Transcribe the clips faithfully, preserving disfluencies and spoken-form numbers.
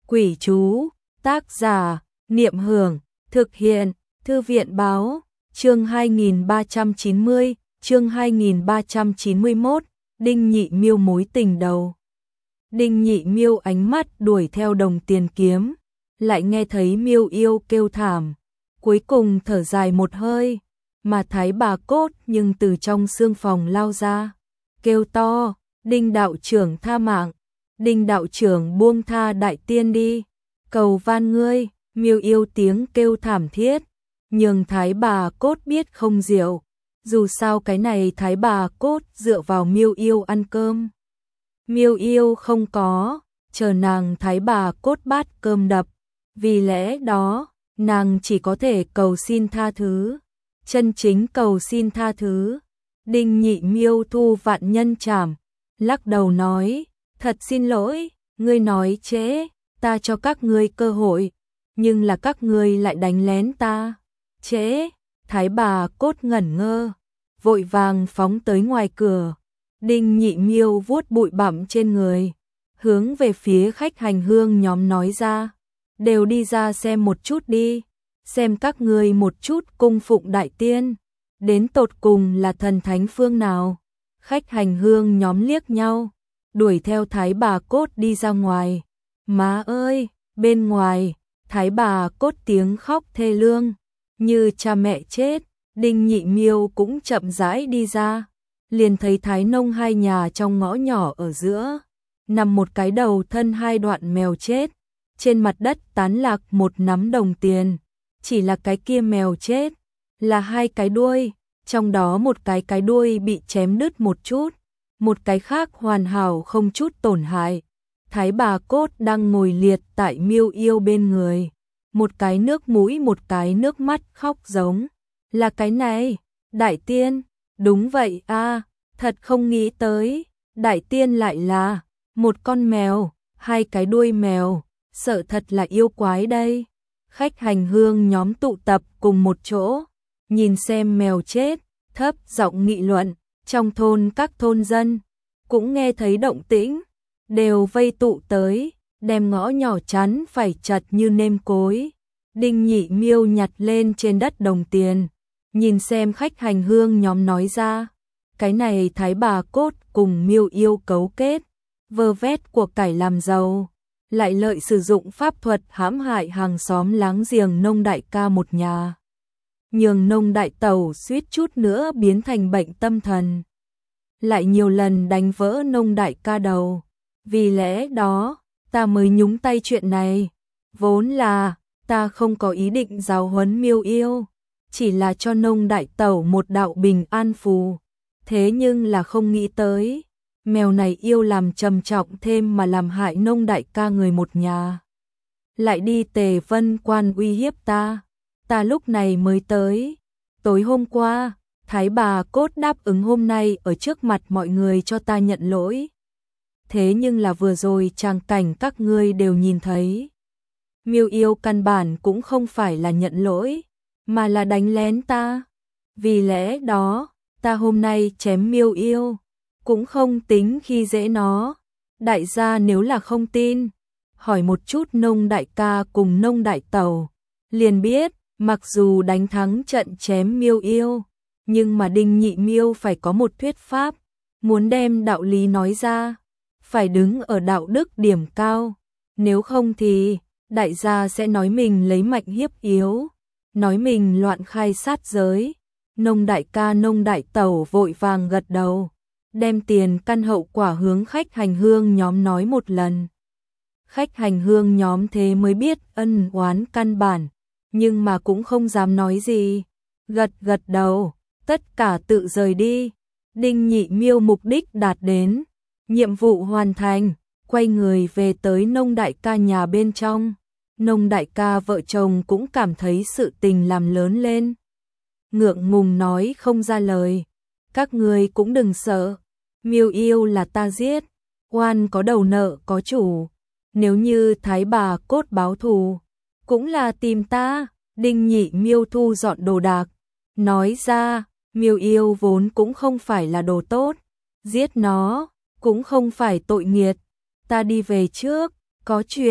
Quỷ chú, tác giả, Niệm Hưởng, thực hiện, Thư viện báo, chương hai nghìn ba trăm chín mươi, chương hai nghìn ba trăm chín mươi mốt, Đinh Nhị Miêu mối tình đầu. Đinh Nhị Miêu ánh mắt đuổi theo đồng tiền kiếm, lại nghe thấy Miêu Yêu kêu thảm, cuối cùng thở dài một hơi, mà Thái Bà Cốt nhưng từ trong xương phòng lao ra, kêu to, Đinh đạo trưởng tha mạng, Đinh đạo trưởng buông tha đại tiên đi, cầu van ngươi. Miêu Yêu tiếng kêu thảm thiết, nhưng Thái Bà Cốt biết không diệu, dù sao cái này Thái Bà Cốt dựa vào Miêu Yêu ăn cơm. Miêu Yêu không có, chờ nàng Thái Bà Cốt bát cơm đập, vì lẽ đó, nàng chỉ có thể cầu xin tha thứ, chân chính cầu xin tha thứ. Đinh Nhị Miêu thu vạn nhân trảm, lắc đầu nói, thật xin lỗi, ngươi nói trễ, ta cho các ngươi cơ hội, nhưng là các ngươi lại đánh lén ta. Trễ, Thái Bà Cốt ngẩn ngơ, vội vàng phóng tới ngoài cửa. Đinh Nhị Miêu vuốt bụi bặm trên người, hướng về phía khách hành hương nhóm nói ra, đều đi ra xem một chút đi, xem các ngươi một chút cung phụng đại tiên, đến tột cùng là thần thánh phương nào. Khách hành hương nhóm liếc nhau, đuổi theo Thái Bà Cốt đi ra ngoài. Má ơi, bên ngoài, Thái Bà Cốt tiếng khóc thê lương, như cha mẹ chết. Đinh Nhị Miêu cũng chậm rãi đi ra, liền thấy Thái Nông hai nhà trong ngõ nhỏ ở giữa, nằm một cái đầu thân hai đoạn mèo chết, trên mặt đất tán lạc một nắm đồng tiền, chỉ là cái kia mèo chết, là hai cái đuôi, trong đó một cái cái đuôi bị chém đứt một chút, một cái khác hoàn hảo không chút tổn hại. Thái Bà Cốt đang ngồi liệt tại Miêu Yêu bên người, một cái nước mũi một cái nước mắt khóc giống, là cái này, đại tiên, đúng vậy a, thật không nghĩ tới, đại tiên lại là một con mèo, hai cái đuôi mèo, sợ thật là yêu quái đây. Khách hành hương nhóm tụ tập cùng một chỗ, nhìn xem mèo chết, thấp giọng nghị luận, trong thôn các thôn dân cũng nghe thấy động tĩnh, đều vây tụ tới, đem ngõ nhỏ chắn phải chật như nêm cối. Đinh Nhị Miêu nhặt lên trên đất đồng tiền, nhìn xem khách hành hương nhóm nói ra, cái này Thái Bà Cốt cùng Miêu Yêu cấu kết, vơ vét của cải làm giàu, lại lợi sử dụng pháp thuật hãm hại hàng xóm láng giềng Nông đại ca một nhà, nhường Nông đại tẩu suýt chút nữa biến thành bệnh tâm thần, lại nhiều lần đánh vỡ Nông đại ca đầu. Vì lẽ đó, ta mới nhúng tay chuyện này, vốn là ta không có ý định giáo huấn Miêu Yêu, chỉ là cho Nông đại tẩu một đạo bình an phù, thế nhưng là không nghĩ tới, mèo này yêu làm trầm trọng thêm mà làm hại Nông đại ca người một nhà, lại đi Tề Vân Quan uy hiếp ta, ta lúc này mới tới. Tối hôm qua, Thái Bà Cốt đáp ứng hôm nay ở trước mặt mọi người cho ta nhận lỗi, thế nhưng là vừa rồi tràng cảnh các ngươi đều nhìn thấy, Miêu Yêu căn bản cũng không phải là nhận lỗi, mà là đánh lén ta. Vì lẽ đó, ta hôm nay chém Miêu Yêu, cũng không tính khi dễ nó. Đại gia nếu là không tin, hỏi một chút Nông đại ca cùng Nông đại tẩu, liền biết, mặc dù đánh thắng trận chém Miêu Yêu, nhưng mà Đinh Nhị Miêu phải có một thuyết pháp, muốn đem đạo lý nói ra, phải đứng ở đạo đức điểm cao, nếu không thì đại gia sẽ nói mình lấy mạnh hiếp yếu, nói mình loạn khai sát giới. Nông đại ca Nông đại tẩu vội vàng gật đầu, đem tiền căn hậu quả hướng khách hành hương nhóm nói một lần. Khách hành hương nhóm thế mới biết ân oán căn bản, nhưng mà cũng không dám nói gì, gật gật đầu, tất cả tự rời đi. Đinh Nhị Miêu mục đích đạt đến, nhiệm vụ hoàn thành, quay người về tới Nông đại ca nhà bên trong. Nông đại ca vợ chồng cũng cảm thấy sự tình làm lớn lên, ngượng ngùng nói không ra lời. Các ngươi cũng đừng sợ, Miêu Yêu là ta giết, oan có đầu nợ có chủ, nếu như Thái Bà Cốt báo thù, cũng là tìm ta. Đinh Nhị Miêu thu dọn đồ đạc, nói ra, Miêu Yêu vốn cũng không phải là đồ tốt, giết nó cũng không phải tội nghiệt, ta đi về trước, có chuyện.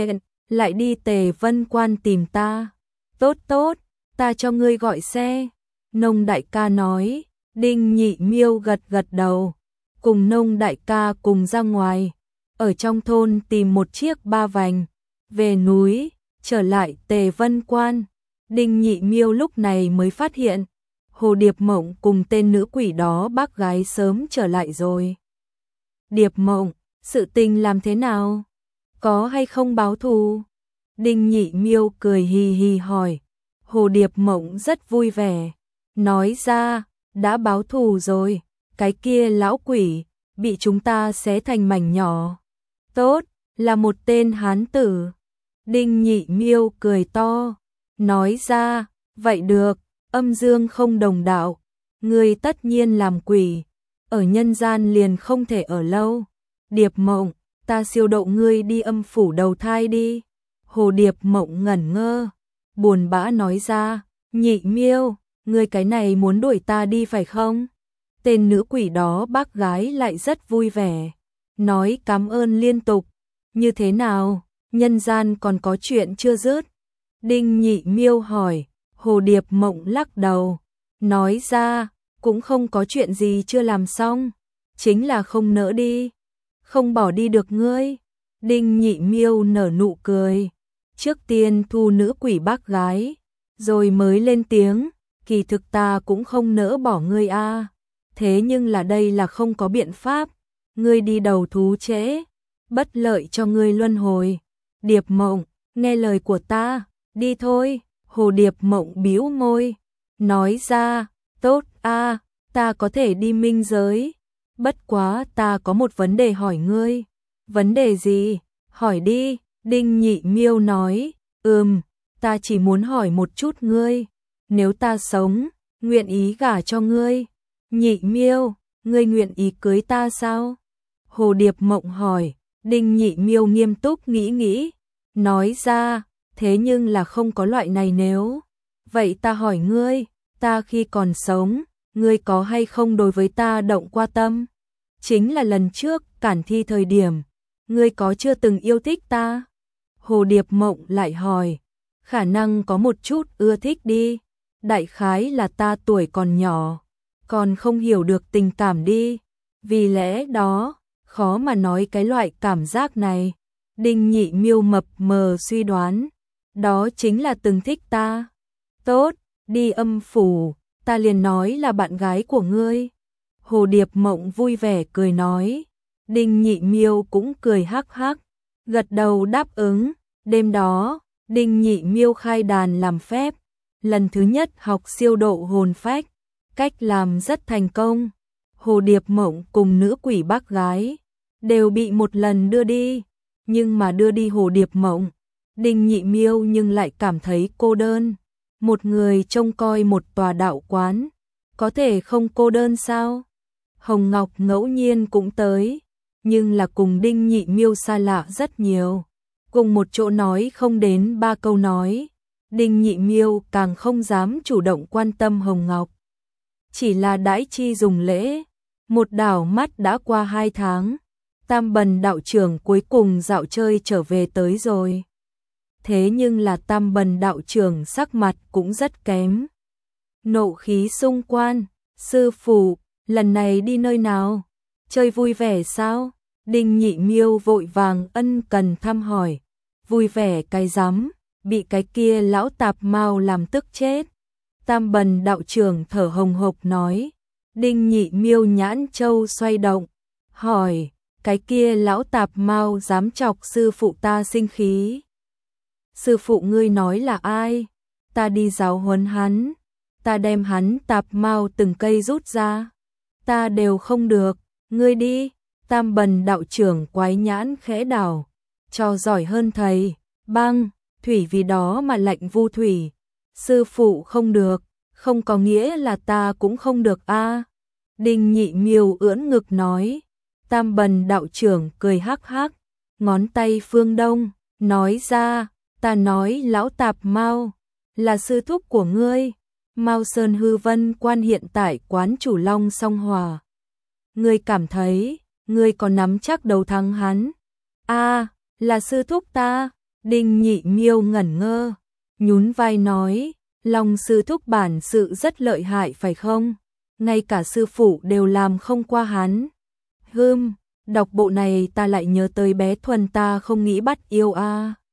lại đi Tề Vân Quan tìm ta. Tốt tốt, ta cho ngươi gọi xe. Nông đại ca nói. Đinh Nhị Miêu gật gật đầu, cùng Nông đại ca cùng ra ngoài, ở trong thôn tìm một chiếc ba vành, về núi, trở lại Tề Vân Quan. Đinh Nhị Miêu lúc này mới phát hiện, Hồ Điệp Mộng cùng tên nữ quỷ đó bác gái sớm trở lại rồi. Điệp Mộng, sự tình làm thế nào? Có hay không báo thù? Đinh Nhị Miêu cười hì hì hỏi. Hồ Điệp Mộng rất vui vẻ, nói ra, đã báo thù rồi, cái kia lão quỷ, bị chúng ta xé thành mảnh nhỏ. Tốt, là một tên hán tử. Đinh Nhị Miêu cười to, nói ra, vậy được, âm dương không đồng đạo, ngươi tất nhiên làm quỷ, ở nhân gian liền không thể ở lâu. Điệp Mộng, ta siêu độ ngươi đi âm phủ đầu thai đi. Hồ Điệp Mộng ngẩn ngơ, buồn bã nói ra, Nhị Miêu, ngươi cái này muốn đuổi ta đi phải không? Tên nữ quỷ đó bác gái lại rất vui vẻ, nói cảm ơn liên tục. Như thế nào, nhân gian còn có chuyện chưa dứt? Đinh Nhị Miêu hỏi. Hồ Điệp Mộng lắc đầu, nói ra, cũng không có chuyện gì chưa làm xong, chính là không nỡ đi, không bỏ đi được ngươi. Đinh Nhị Miêu nở nụ cười, trước tiên thu nữ quỷ bác gái, rồi mới lên tiếng, kỳ thực ta cũng không nỡ bỏ ngươi a, thế nhưng là đây là không có biện pháp, ngươi đi đầu thú trễ, bất lợi cho ngươi luân hồi. Điệp Mộng, nghe lời của ta, đi thôi. Hồ Điệp Mộng bĩu môi, nói ra, tốt a, ta có thể đi minh giới, bất quá ta có một vấn đề hỏi ngươi. Vấn đề gì? Hỏi đi. Đinh Nhị Miêu nói, ừm, ta chỉ muốn hỏi một chút ngươi, nếu ta sống, nguyện ý gả cho ngươi. Nhị Miêu, ngươi nguyện ý cưới ta sao? Hồ Điệp Mộng hỏi. Đinh Nhị Miêu nghiêm túc nghĩ nghĩ, nói ra, thế nhưng là không có loại này nếu. Vậy ta hỏi ngươi, ta khi còn sống, ngươi có hay không đối với ta động qua tâm? Chính là lần trước, cản thi thời điểm, ngươi có chưa từng yêu thích ta? Hồ Điệp Mộng lại hỏi, khả năng có một chút ưa thích đi, đại khái là ta tuổi còn nhỏ, còn không hiểu được tình cảm đi, vì lẽ đó, khó mà nói cái loại cảm giác này. Đinh Nhị Miêu mập mờ suy đoán, đó chính là từng thích ta. Tốt, đi âm phủ, ta liền nói là bạn gái của ngươi. Hồ Điệp Mộng vui vẻ cười nói. Đinh Nhị Miêu cũng cười hắc hắc, gật đầu đáp ứng. Đêm đó, Đinh Nhị Miêu khai đàn làm phép, lần thứ nhất học siêu độ hồn phách, cách làm rất thành công. Hồ Điệp Mộng cùng nữ quỷ bác gái đều bị một lần đưa đi, nhưng mà đưa đi Hồ Điệp Mộng, Đinh Nhị Miêu nhưng lại cảm thấy cô đơn. Một người trông coi một tòa đạo quán, có thể không cô đơn sao? Hồng Ngọc ngẫu nhiên cũng tới, nhưng là cùng Đinh Nhị Miêu xa lạ rất nhiều, cùng một chỗ nói không đến ba câu nói. Đinh Nhị Miêu càng không dám chủ động quan tâm Hồng Ngọc, chỉ là đãi chi dùng lễ. Một đảo mắt đã qua hai tháng, Tam Bần đạo trưởng cuối cùng dạo chơi trở về tới rồi. Thế nhưng là Tam Bần đạo trưởng sắc mặt cũng rất kém. Nộ khí xung quan, sư phụ, lần này đi nơi nào? Chơi vui vẻ sao? Đinh Nhị Miêu vội vàng ân cần thăm hỏi. Vui vẻ cái rắm, bị cái kia lão tạp mau làm tức chết. Tam Bần đạo trưởng thở hồng hộc nói. Đinh Nhị Miêu nhãn châu xoay động, hỏi, cái kia lão tạp mau dám chọc sư phụ ta sinh khí. Sư phụ ngươi nói là ai? Ta đi giáo huấn hắn, ta đem hắn tạp mau từng cây rút ra, ta đều không được, ngươi đi. Tam Bần đạo trưởng quái nhãn khẽ đảo, cho giỏi hơn thầy, băng, thủy vì đó mà lạnh vu thủy. Sư phụ không được, không có nghĩa là ta cũng không được a. À. Đinh Nhị Miêu ưỡn ngực nói. Tam Bần đạo trưởng cười hắc hắc, ngón tay phương đông, nói ra, ta nói lão tạp mau, là sư thúc của ngươi, Mao Sơn Hư Vân Quan hiện tại quán chủ Long Song Hòa. Ngươi cảm thấy, ngươi có nắm chắc đầu thắng hắn? A, à, là sư thúc ta. Đinh Nhị Miêu ngẩn ngơ, nhún vai nói, Long sư thúc bản sự rất lợi hại phải không? Ngay cả sư phụ đều làm không qua hắn. Hừm, đọc bộ này ta lại nhớ tới bé Thuần ta không nghĩ bắt yêu a.